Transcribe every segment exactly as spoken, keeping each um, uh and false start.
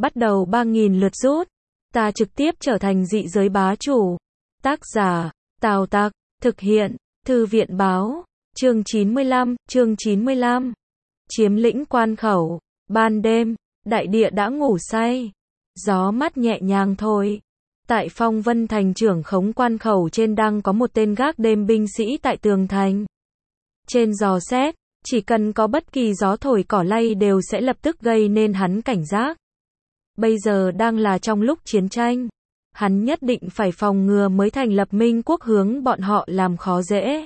bắt đầu ba nghìn lượt rút. Ta trực tiếp trở thành dị giới bá chủ. Tác giả, Tào Tặc, thực hiện, Thư viện báo, chương chín mươi lăm, chương chín mươi lăm. Chiếm lĩnh quan khẩu, ban đêm, đại địa đã ngủ say. Gió mát nhẹ nhàng thôi. Tại Phong Vân Thành trưởng khống quan khẩu trên đang có một tên gác đêm binh sĩ tại tường thành. Trên dò xét, chỉ cần có bất kỳ gió thổi cỏ lay đều sẽ lập tức gây nên hắn cảnh giác. Bây giờ đang là trong lúc chiến tranh. Hắn nhất định phải phòng ngừa mới thành lập Minh Quốc hướng bọn họ làm khó dễ.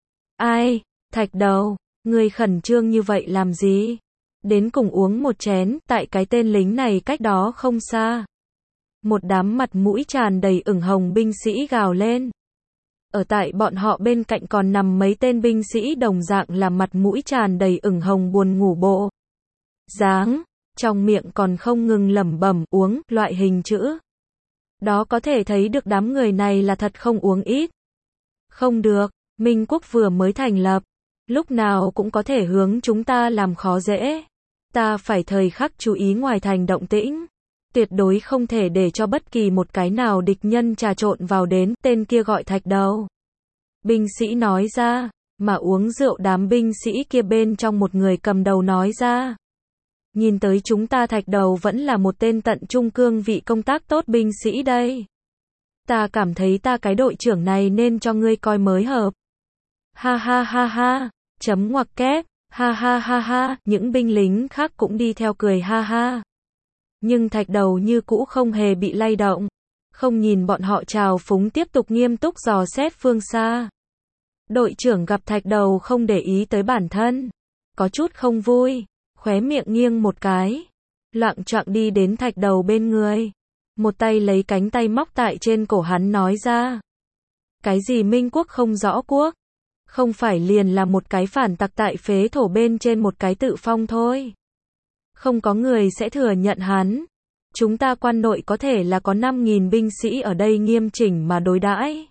Ai, Thạch Đầu, ngươi khẩn trương như vậy làm gì? Đến cùng uống một chén, tại cái tên lính này cách đó không xa. Một đám mặt mũi tràn đầy ửng hồng binh sĩ gào lên. Ở tại bọn họ bên cạnh còn nằm mấy tên binh sĩ đồng dạng là mặt mũi tràn đầy ửng hồng buồn ngủ bộ dáng, trong miệng còn không ngừng lẩm bẩm uống loại hình chữ. Đó có thể thấy được đám người này là thật không uống ít. Không được, Minh Quốc vừa mới thành lập, lúc nào cũng có thể hướng chúng ta làm khó dễ. Ta phải thời khắc chú ý ngoài thành động tĩnh. Tuyệt đối không thể để cho bất kỳ một cái nào địch nhân trà trộn vào đến, tên kia gọi Thạch Đầu. Binh sĩ nói ra, mà uống rượu đám binh sĩ kia bên trong một người cầm đầu nói ra. Nhìn tới chúng ta Thạch Đầu vẫn là một tên tận trung cương vị công tác tốt binh sĩ đây. Ta cảm thấy ta cái đội trưởng này nên cho ngươi coi mới hợp. Ha ha ha ha, chấm ngoặc kép, ha ha ha ha, những binh lính khác cũng đi theo cười ha ha. Nhưng Thạch Đầu như cũ không hề bị lay động, không nhìn bọn họ trào phúng tiếp tục nghiêm túc dò xét phương xa. Đội trưởng gặp Thạch Đầu không để ý tới bản thân, có chút không vui, khóe miệng nghiêng một cái, loạng choạng đi đến Thạch Đầu bên người, một tay lấy cánh tay móc tại trên cổ hắn nói ra. Cái gì Minh Quốc không rõ quốc, không phải liền là một cái phản tặc tại phế thổ bên trên một cái tự phong thôi. Không có người sẽ thừa nhận hắn. Chúng ta quan nội có thể là có năm nghìn binh sĩ ở đây nghiêm chỉnh mà đối đãi.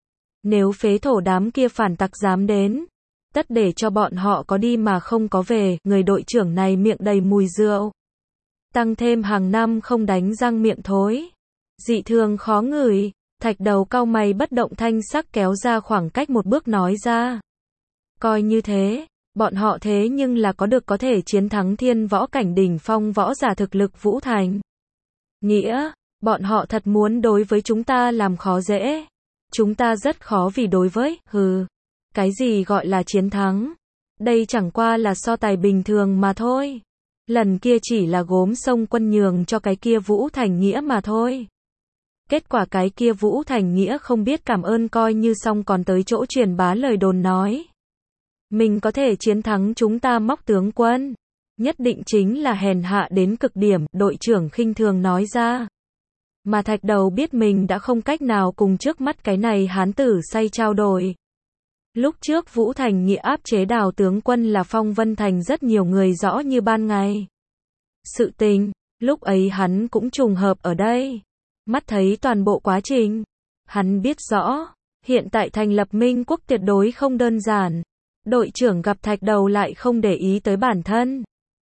Nếu phế thổ đám kia phản tặc dám đến, tất để cho bọn họ có đi mà không có về. Người đội trưởng này miệng đầy mùi rượu, tăng thêm hàng năm không đánh răng miệng thối, dị thường khó ngửi. Thạch Đầu cau mày bất động thanh sắc kéo ra khoảng cách một bước nói ra. Coi như thế, bọn họ thế nhưng là có được có thể chiến thắng thiên võ cảnh đỉnh phong võ giả thực lực Vũ Thành. Nghĩa, bọn họ thật muốn đối với chúng ta làm khó dễ. Chúng ta rất khó vì đối với, hừ. Cái gì gọi là chiến thắng? Đây chẳng qua là so tài bình thường mà thôi. Lần kia chỉ là gốm sông quân nhường cho cái kia Vũ Thành Nghĩa mà thôi. Kết quả cái kia Vũ Thành Nghĩa không biết cảm ơn coi như xong còn tới chỗ truyền bá lời đồn nói. Mình có thể chiến thắng chúng ta móc tướng quân. Nhất định chính là hèn hạ đến cực điểm, đội trưởng khinh thường nói ra. Mà Thạch Đầu biết mình đã không cách nào cùng trước mắt cái này hán tử say trao đổi. Lúc trước Vũ Thành Nghĩa áp chế Đào tướng quân là Phong Vân Thành rất nhiều người rõ như ban ngày. Sự tình, lúc ấy hắn cũng trùng hợp ở đây. Mắt thấy toàn bộ quá trình. Hắn biết rõ, hiện tại thành lập Minh Quốc tuyệt đối không đơn giản. Đội trưởng gặp Thạch Đầu lại không để ý tới bản thân.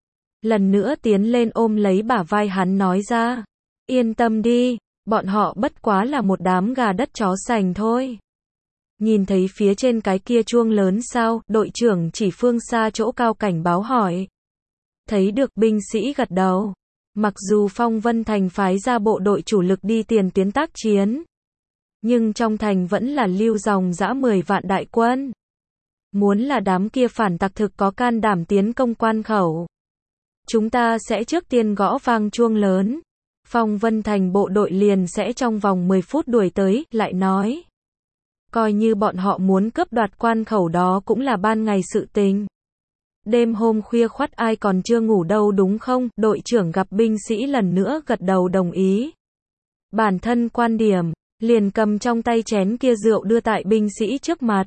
Lần nữa tiến lên ôm lấy bả vai hắn nói ra. Yên tâm đi, bọn họ bất quá là một đám gà đất chó sành thôi. Nhìn thấy phía trên cái kia chuông lớn sao, đội trưởng chỉ phương xa chỗ cao cảnh báo hỏi. Thấy được binh sĩ gật đầu. Mặc dù Phong Vân Thành phái ra bộ đội chủ lực đi tiền tuyến tác chiến, nhưng trong thành vẫn là lưu dòng dã mười vạn đại quân. Muốn là đám kia phản tặc thực có can đảm tiến công quan khẩu, chúng ta sẽ trước tiên gõ vang chuông lớn. Phong Vân Thành bộ đội liền sẽ trong vòng mười phút đuổi tới, lại nói. Coi như bọn họ muốn cướp đoạt quan khẩu đó cũng là ban ngày sự tình. Đêm hôm khuya khoắt ai còn chưa ngủ đâu đúng không? Đội trưởng gặp binh sĩ lần nữa gật đầu đồng ý. Bản thân quan điểm, liền cầm trong tay chén kia rượu đưa tại binh sĩ trước mặt.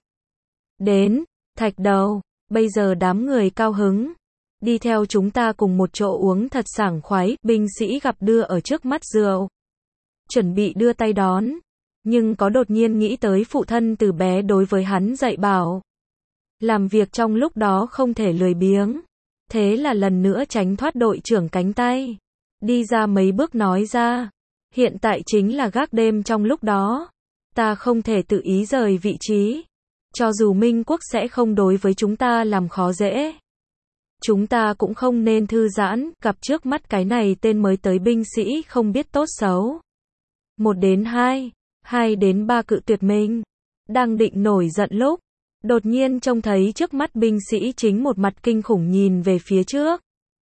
Đến, Thạch Đầu, bây giờ đám người cao hứng. Đi theo chúng ta cùng một chỗ uống thật sảng khoái. Binh sĩ gặp đưa ở trước mắt rượu, chuẩn bị đưa tay đón. Nhưng có đột nhiên nghĩ tới phụ thân từ bé đối với hắn dạy bảo. Làm việc trong lúc đó không thể lười biếng. Thế là lần nữa tránh thoát đội trưởng cánh tay. đi ra mấy bước nói ra. Hiện tại chính là gác đêm trong lúc đó. Ta không thể tự ý rời vị trí. Cho dù Minh Quốc sẽ không đối với chúng ta làm khó dễ. Chúng ta cũng không nên thư giãn, gặp trước mắt cái này tên mới tới binh sĩ không biết tốt xấu. Một đến hai, hai đến ba cự tuyệt mình. Đang định nổi giận lúc, đột nhiên trông thấy trước mắt binh sĩ chính một mặt kinh khủng nhìn về phía trước.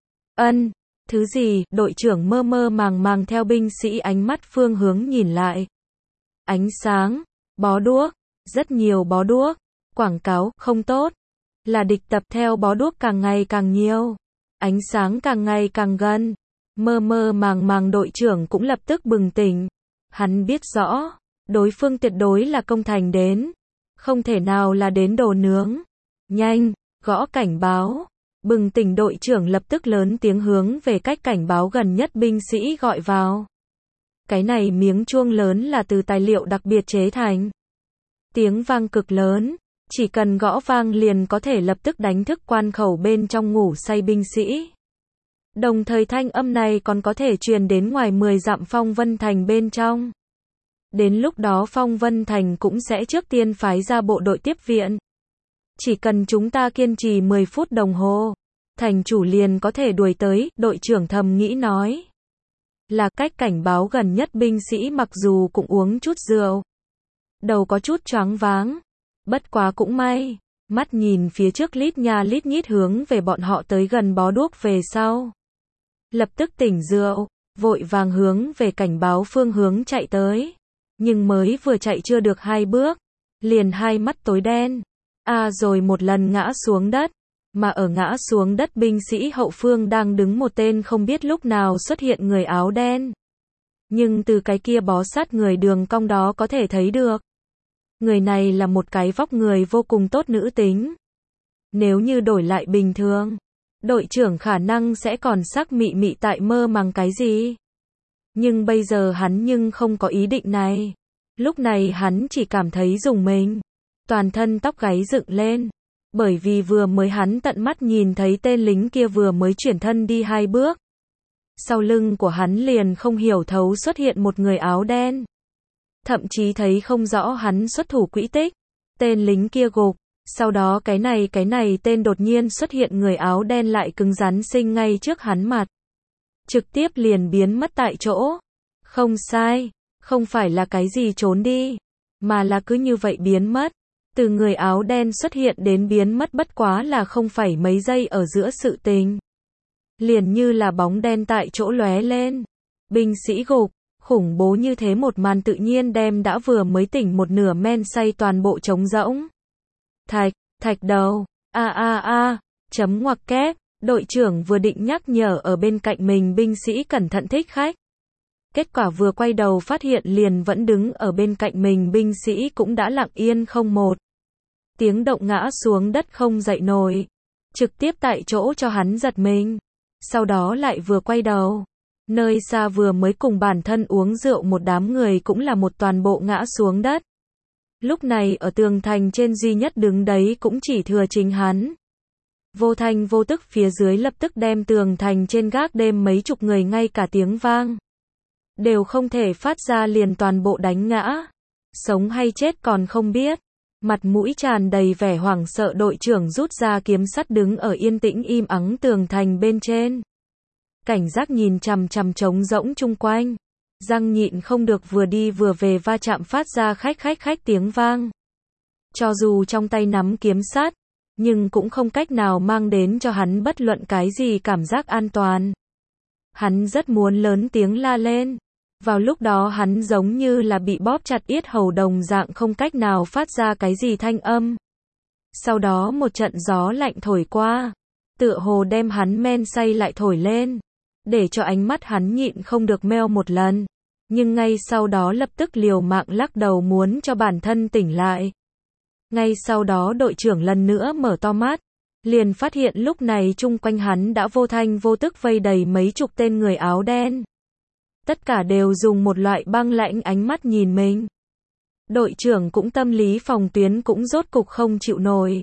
Ân, thứ gì, đội trưởng mơ mơ màng màng theo binh sĩ ánh mắt phương hướng nhìn lại. Ánh sáng, bó đuốc, rất nhiều bó đuốc, quảng cáo, không tốt. Là địch tập theo bó đuốc càng ngày càng nhiều. Ánh sáng càng ngày càng gần. Mơ mơ màng màng đội trưởng cũng lập tức bừng tỉnh. Hắn biết rõ, đối phương tuyệt đối là công thành đến. Không thể nào là đến đồ nướng. Nhanh, gõ cảnh báo. Bừng tỉnh đội trưởng lập tức lớn tiếng hướng về cách cảnh báo gần nhất binh sĩ gọi vào. Cái này miếng chuông lớn là từ tài liệu đặc biệt chế thành. Tiếng vang cực lớn. Chỉ cần gõ vang liền có thể lập tức đánh thức quan khẩu bên trong ngủ say binh sĩ. Đồng thời thanh âm này còn có thể truyền đến ngoài mười dặm Phong Vân Thành bên trong. Đến lúc đó Phong Vân Thành cũng sẽ trước tiên phái ra bộ đội tiếp viện. Chỉ cần chúng ta kiên trì mười phút đồng hồ, thành chủ liền có thể đuổi tới, đội trưởng thầm nghĩ nói. Là cách cảnh báo gần nhất binh sĩ mặc dù cũng uống chút rượu. Đầu có chút choáng váng. Bất quá cũng may, mắt nhìn phía trước lít nha lít nhít hướng về bọn họ tới gần bó đuốc về sau. Lập tức tỉnh rượu, vội vàng hướng về cảnh báo phương hướng chạy tới. Nhưng mới vừa chạy chưa được hai bước, liền hai mắt tối đen. À rồi một lần ngã xuống đất, mà ở ngã xuống đất binh sĩ hậu phương đang đứng một tên không biết lúc nào xuất hiện người áo đen. Nhưng từ cái kia bó sát người đường cong đó có thể thấy được. Người này là một cái vóc người vô cùng tốt nữ tính. Nếu như đổi lại bình thường, đội trưởng khả năng sẽ còn sắc mị mị tại mơ màng cái gì. Nhưng bây giờ hắn nhưng không có ý định này. Lúc này hắn chỉ cảm thấy rùng mình. Toàn thân tóc gáy dựng lên. Bởi vì vừa mới hắn tận mắt nhìn thấy tên lính kia vừa mới chuyển thân đi hai bước. Sau lưng của hắn liền không hiểu thấu xuất hiện một người áo đen. Thậm chí thấy không rõ hắn xuất thủ quỹ tích. Tên lính kia gục. Sau đó cái này cái này tên đột nhiên xuất hiện người áo đen lại cứng rắn sinh ngay trước hắn mặt. Trực tiếp liền biến mất tại chỗ. Không sai. Không phải là cái gì trốn đi. Mà là cứ như vậy biến mất. Từ người áo đen xuất hiện đến biến mất bất quá là không phải mấy giây ở giữa sự tình. Liền như là bóng đen tại chỗ lóe lên. Binh sĩ gục. Khủng bố như thế một màn tự nhiên đem đã vừa mới tỉnh một nửa men say toàn bộ trống rỗng. Thạch, thạch đầu, a a a, chấm ngoặc kép, đội trưởng vừa định nhắc nhở ở bên cạnh mình binh sĩ cẩn thận thích khách. Kết quả vừa quay đầu phát hiện liền vẫn đứng ở bên cạnh mình binh sĩ cũng đã lặng yên không một. Tiếng động ngã xuống đất không dậy nổi. Trực tiếp tại chỗ cho hắn giật mình. Sau đó lại vừa quay đầu. Nơi xa vừa mới cùng bản thân uống rượu một đám người cũng là một toàn bộ ngã xuống đất. Lúc này ở tường thành trên duy nhất đứng đấy cũng chỉ thừa chính hắn. Vô thanh vô tức phía dưới lập tức đem tường thành trên gác đêm mấy chục người ngay cả tiếng vang. Đều không thể phát ra liền toàn bộ đánh ngã. Sống hay chết còn không biết. Mặt mũi tràn đầy vẻ hoảng sợ đội trưởng rút ra kiếm sắt đứng ở yên tĩnh im ắng tường thành bên trên. Cảnh giác nhìn chằm chằm trống rỗng chung quanh. Răng nhịn không được vừa đi vừa về va chạm phát ra khách khách khách tiếng vang. Cho dù trong tay nắm kiếm sắt, nhưng cũng không cách nào mang đến cho hắn bất luận cái gì cảm giác an toàn. Hắn rất muốn lớn tiếng la lên. Vào lúc đó hắn giống như là bị bóp chặt yết hầu đồng dạng không cách nào phát ra cái gì thanh âm. Sau đó một trận gió lạnh thổi qua. Tựa hồ đem hắn men say lại thổi lên. Để cho ánh mắt hắn nhịn không được meo một lần. Nhưng ngay sau đó lập tức liều mạng lắc đầu muốn cho bản thân tỉnh lại. Ngay sau đó đội trưởng lần nữa mở to mắt. Liền phát hiện lúc này chung quanh hắn đã vô thanh vô tức vây đầy mấy chục tên người áo đen. Tất cả đều dùng một loại băng lãnh ánh mắt nhìn mình. Đội trưởng cũng tâm lý phòng tuyến cũng rốt cục không chịu nổi.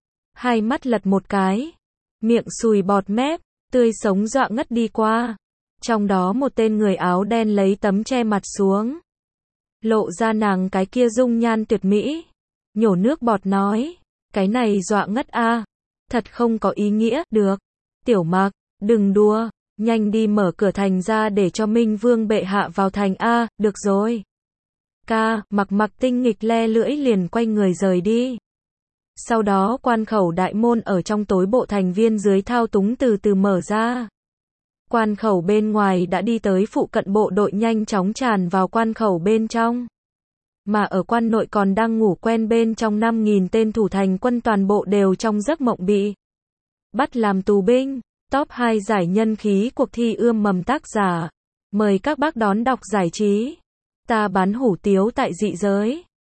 Hai mắt lật một cái. Miệng sùi bọt mép, tươi sống dọa ngất đi qua. Trong đó một tên người áo đen lấy tấm che mặt xuống, lộ ra nàng cái kia dung nhan tuyệt mỹ, nhổ nước bọt nói, cái này dọa ngất a, thật không có ý nghĩa, được, Tiểu Mặc, đừng đùa, nhanh đi mở cửa thành ra để cho Minh Vương bệ hạ vào thành a, được rồi. Ca, Mặc Mặc tinh nghịch le lưỡi liền quay người rời đi. Sau đó quan khẩu đại môn ở trong tối bộ thành viên dưới thao túng từ từ mở ra. Quan khẩu bên ngoài đã đi tới phụ cận bộ đội nhanh chóng tràn vào quan khẩu bên trong. Mà ở quan nội còn đang ngủ quen bên trong năm nghìn tên thủ thành quân toàn bộ đều trong giấc mộng bị bắt làm tù binh. Top hai giải nhân khí cuộc thi ươm mầm tác giả. Mời các bác đón đọc giải trí. Ta bán hủ tiếu tại dị giới.